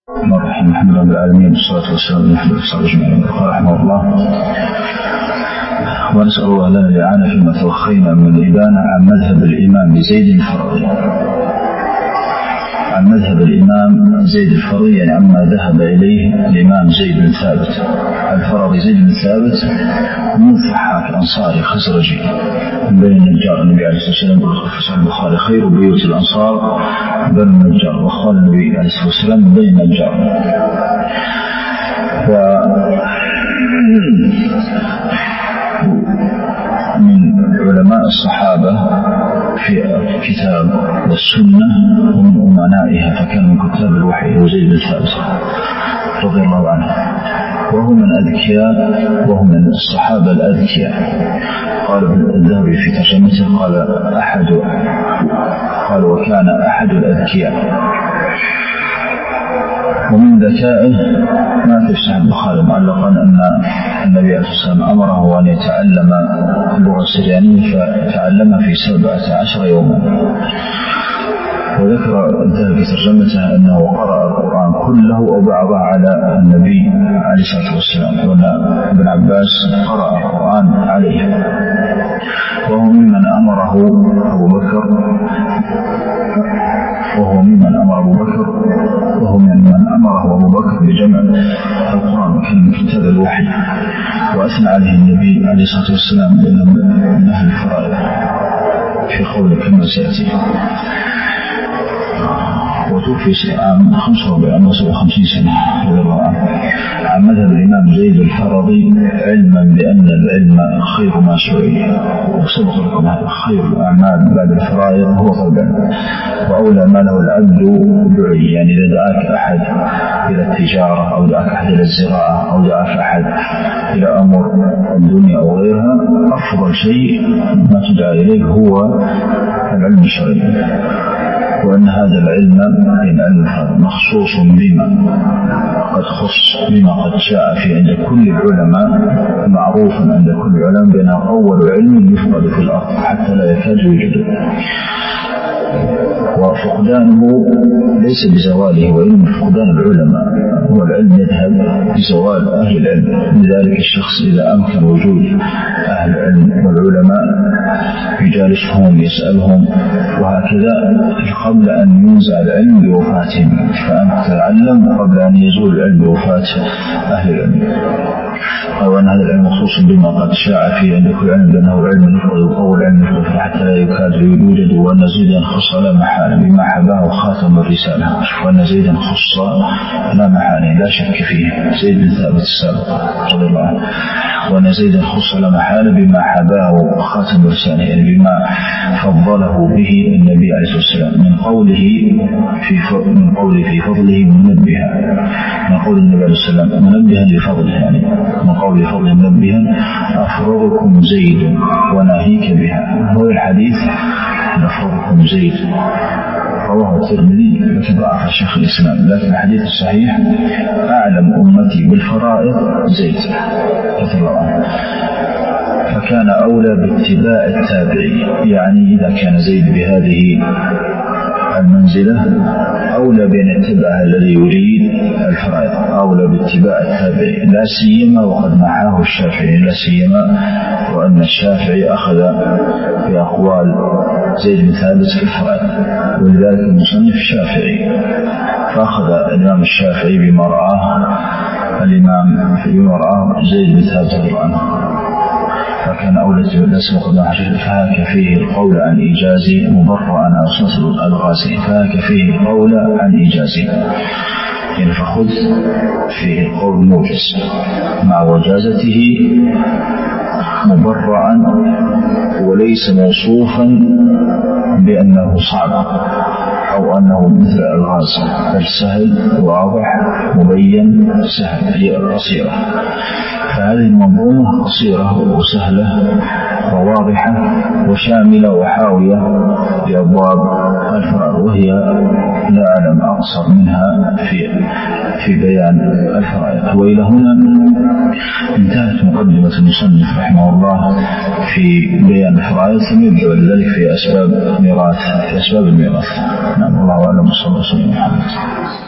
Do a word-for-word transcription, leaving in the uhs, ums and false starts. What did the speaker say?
الحمد لله رب العالمين والصلاة والسلام على محمد صلى الله عليه وسلم رحمه الله. ونسأل الله لنا الإعانة فيما توخينا من الإبانة عن مذهب الإمام زيد الفرضي عن مذهب الإمام زيد الفرضي يعني عما ذهب إليه الإمام زيد بن ثابت الفرضي. زيد بن ثابت من صحاح الأنصاري خزرجي من بين النجار. النبي عليه الصلاة والسلام في البخاري خير بيوت الأنصار بنو النجار، وقال النبي عليه الصلاة والسلام من بين النجار. ومن علماء الصحابة في الكتاب والسنة ومن أمنائها، فكان من كتاب الوحي وزيد بن ثابت رضي الله عنه، وهو من أذكياء وهو من الصحابة الأذكياء. قال الذهبي في ترجمته قال أحد قال وكان أحد الأذكياء. ومن ذكائه ما في صحيح البخاري معلقا أن النبي عليه الصلاة والسلام أمره أن يتعلم اللغة السريانية فتعلمها في سبعة عشر يوما. وذكر الذهبي في ترجمته أنه قرأ القرآن كله أو بعضه على النبي عليه الصلاة والسلام، وأن ابن عباس قرأ القرآن عليه. وهو ممن أمره أبو بكر وهو ممن أمر أبو بكر وهو ممن أمره أبو بكر بجمع القرآن من كتاب الوحي، وأثنى عليه النبي عليه الصلاة والسلام من أهل الفرائض في قوله كما سيأتي. وتوفي عام خمسة وخمسين سنة رضي الله عنه. عن مذهب الإمام زيد الفرضي علما بأن العلم خير ما شرع، وسبق لكم هذا خير الأعمال بعد الفرائض هو طبعا، وأولى ما له العبد دعي. يعني إذا دعاك أحد إلى التجارة أو دعاك أحد إلى الزراعة أو دعاك أحد إلى أمر الدنيا أو غيرها، أفضل شيء ما تدعى إليه هو العلم الشرعي. وأن هذا العلم مخصوص بما قد خص بما قد شاء في عند كل العلماء، معروف عند كل العلماء بأنه أول علم يفقد في الأرض حتى لا يكاد يوجد، وفقدانه ليس بزواله، وإنما فقدان العلماء هو العلم يذهب بزوال أهل العلم. لذلك الشخص إذا أمكن وجود أهل العلم والعلماء يجالسهم يسألهم وهكذا قبل أن ينزع العلم بوفاتهم، فأنت تتعلم قبل أن يزول العلم بوفاة أهل العلم. أو أن هذا العلم مخصوص بما قد شاع فيه عند كل علم بأنه علم يفقد أو العلم يفقد حتى لا يكاد يوجد. وأن زيدا خص لا محالة بما حباه خاتم الرسالة، وأن زيدا خص لا محالة لا شك فيه زيد بن ثابت السابق رضي الله عنه. وأن زيدا خص لا محالة بما حباه خاتم الرسالة، يعني بما فضله به النبي عليه الصلاة والسلام من قوله في من قوله في فضله منبها، من قول النبي عليه الصلاة والسلام منبها لفضله، يعني من قول فضل منبها أفرضكم زيد وناهيك بها. هو الحديث أفرضكم زيد رواه الترمذي لكن ضعف شيخ الإسلام، لكن الحديث الصحيح أعلم أمتي بالفرائض زيد رضي الله عنه، فكان أولى باتباع التابعي. يعني إذا كان زيد بهذه المنزلة أولى بأن يتبع الذي يريد الفرائض، أولى باتباع التابعي، لا سيما وقد محاه الشافعي، لا سيما وأن الشافعي أخذ بأقوال زيد بن ثابت في الفرائض، ولذلك المصنف الشافعي، فأخذ الإمام الشافعي بما رآه الإمام بما رآه زيد بن ثابت رضي الله عنه، فكان أولى لسبق ذلك. فهاك فيه القول عن إيجازي مبرأ أصنص الغازي، فهاك فيه القول عن إيجازي، يعني فخذ فيه القول موجز مع وجازته مبرأ وليس موصوفا بأنه صعب أو أنه مثل الغاز، بل سهل واضح مبين سهل، هي قصيرة. فهذه المنظومة قصيرة وسهلة وواضحة وشاملة وحاوية لأبواب الفرائض، وهي لا أعلم أقصر منها في في بيان الفرائض. وإلى هنا انتهت مقدمة المصنف رحمه الله في بيان الفرائض، ثم يبدأ ذلك في أسباب ميراث في أسباب الميراث. نعم، الله أعلم. صلى الله عليه وسلم.